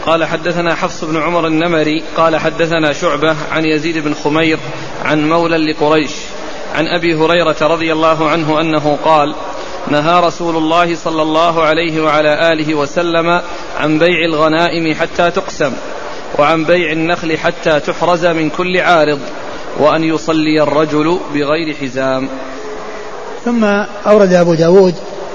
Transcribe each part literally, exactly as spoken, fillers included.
قال حدثنا حفص بن عمر النمري قال حدثنا شعبة عن يزيد بن خمير عن مولى لقريش عن أبي هريرة رضي الله عنه أنه قال نهى رسول الله صلى الله عليه وعلى آله وسلم عن بيع الغنائم حتى تقسم وعن بيع النخل حتى تحرز من كل عارض وأن يصلي الرجل بغير حزام. ثم أورد أبو داود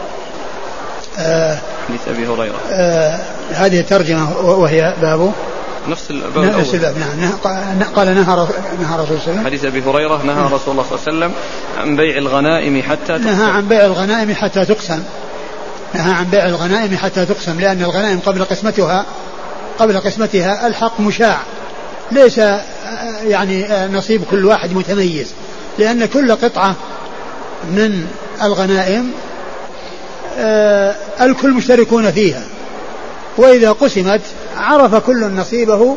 آه حديث أبي هريرة آه هذه الترجمة وهي بابه نفس الباب نفس الباب نعم. قال نهى نهى رسول الله صلى الله عليه وسلم حديث أبي هريرة نهى نعم. رسول الله صلى الله عليه وسلم عن بيع الغنائم حتى تقسم. نهى عن بيع الغنائم حتى تقسم نهى عن بيع الغنائم حتى تقسم لأن الغنائم قبل قسمتها قبل قسمتها الحق مشاع ليس يعني نصيب كل واحد متميز لأن كل قطعة من الغنائم الكل مشتركون فيها وإذا قسمت عرف كل نصيبه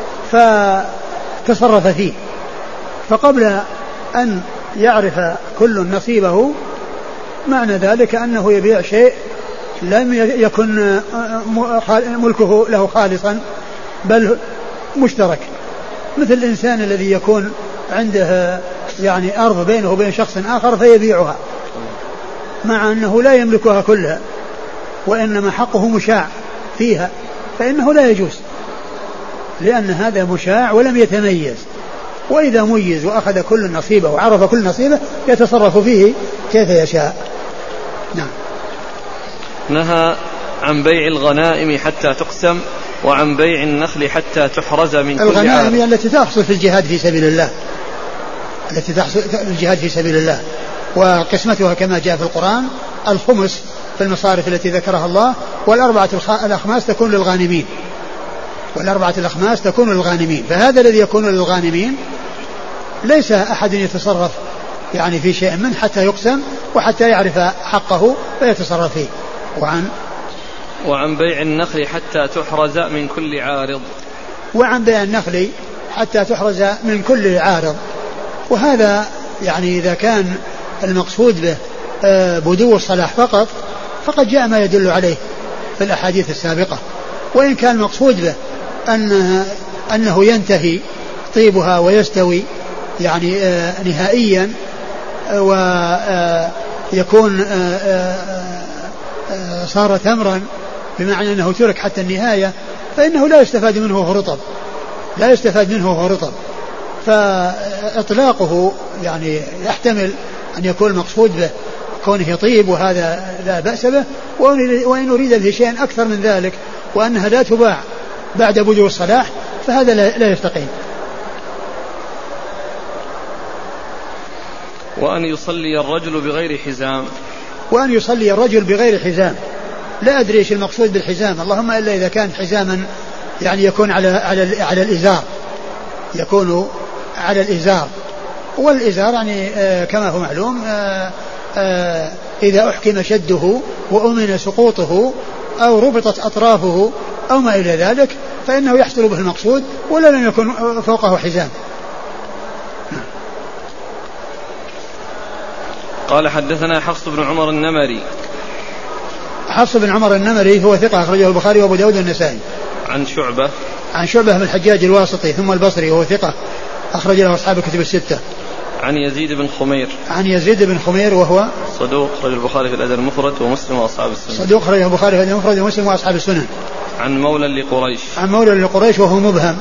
فتصرف فيه فقبل أن يعرف كل نصيبه معنى ذلك أنه يبيع شيء لم يكن ملكه له خالصا بل مشترك مثل الإنسان الذي يكون عنده يعني أرض بينه وبين شخص آخر فيبيعها مع أنه لا يملكها كلها وإنما حقه مشاع فيها فإنه لا يجوز لأن هذا مشاع ولم يتميز وإذا ميز وأخذ كل نصيبه وعرف كل نصيبه يتصرف فيه كيف يشاء. نعم. نهى عن بيع الغنائم حتى تقسم وعن بيع النخل حتى تحرز من كل عارض. الغنائم التي تحصل في الجهاد في سبيل الله التي تحصل في الجهاد في سبيل الله وقسمتها كما جاء في القرآن الخمس في المصارف التي ذكرها الله والأربعة الأخماس تكون للغانمين والأربعة الأخماس تكون للغانمين فهذا الذي يكون للغانمين ليس أحد يتصرف يعني في شيء منه حتى يقسم وحتى يعرف حقه فيتصرف فيه. وعن وعن بيع النخل حتى تحرز من كل عارض وعن بيع النخل حتى تحرز من كل عارض وهذا يعني إذا كان المقصود به بدو الصلاح فقط فقد جاء ما يدل عليه في الأحاديث السابقة وإن كان المقصود به أنه, أنه ينتهي طيبها ويستوي يعني نهائيا ويكون صار تمرا بمعنى أنه ترك حتى النهاية فإنه لا يستفاد منه وهو رطب لا يستفاد منه وهو رطب فإطلاقه يعني يحتمل أن يكون المقصود به كونه طيب وهذا لا بأس به وإن أريد به شيئا أكثر من ذلك وأنها لا تباع بعد بدو الصلاح فهذا لا يستقيم. وأن يصلي الرجل بغير حزام وأن يصلي الرجل بغير حزام لا أدري ايش المقصود بالحزام اللهم إلا إذا كان حزاما يعني يكون على على على الإزار يكون على الإزار والإزار يعني آه كما هو معلوم آه آه إذا أحكم شده وأمن سقوطه أو ربطت أطرافه أو ما إلى ذلك فإنه يحصل به المقصود ولا لم يكن فوقه حزام. قال حدثنا حفص بن عمر النمري حفص بن عمر النمري هو ثقة أخرجه البخاري وأبو داود والنسائي. عن شعبة عن شعبة بن الحجاج الواسطي ثم البصري وهو ثقة أخرج له أصحاب الكتب الستة. عن يزيد بن خمير عن يزيد بن خمير وهو صدوق أخرج البخاري في الأدب المفرد ومسلم وأصحاب السنن. صدوق أخرج البخاري في الأدب المفرد ومسلم وأصحاب السنن. عن مولى لقريش عن مولى لقريش وهو مبهم.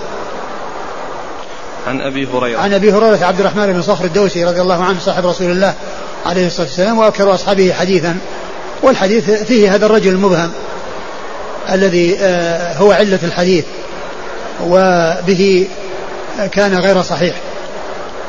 عن أبي هريرة عن أبي هريرة عبد الرحمن بن صخر الدوسي رضي الله عنه صاحب رسول الله عليه الصلاة والسلام وأكثر أصحابه حديثا والحديث فيه هذا الرجل المبهم الذي هو علة الحديث وبه كان غير صحيح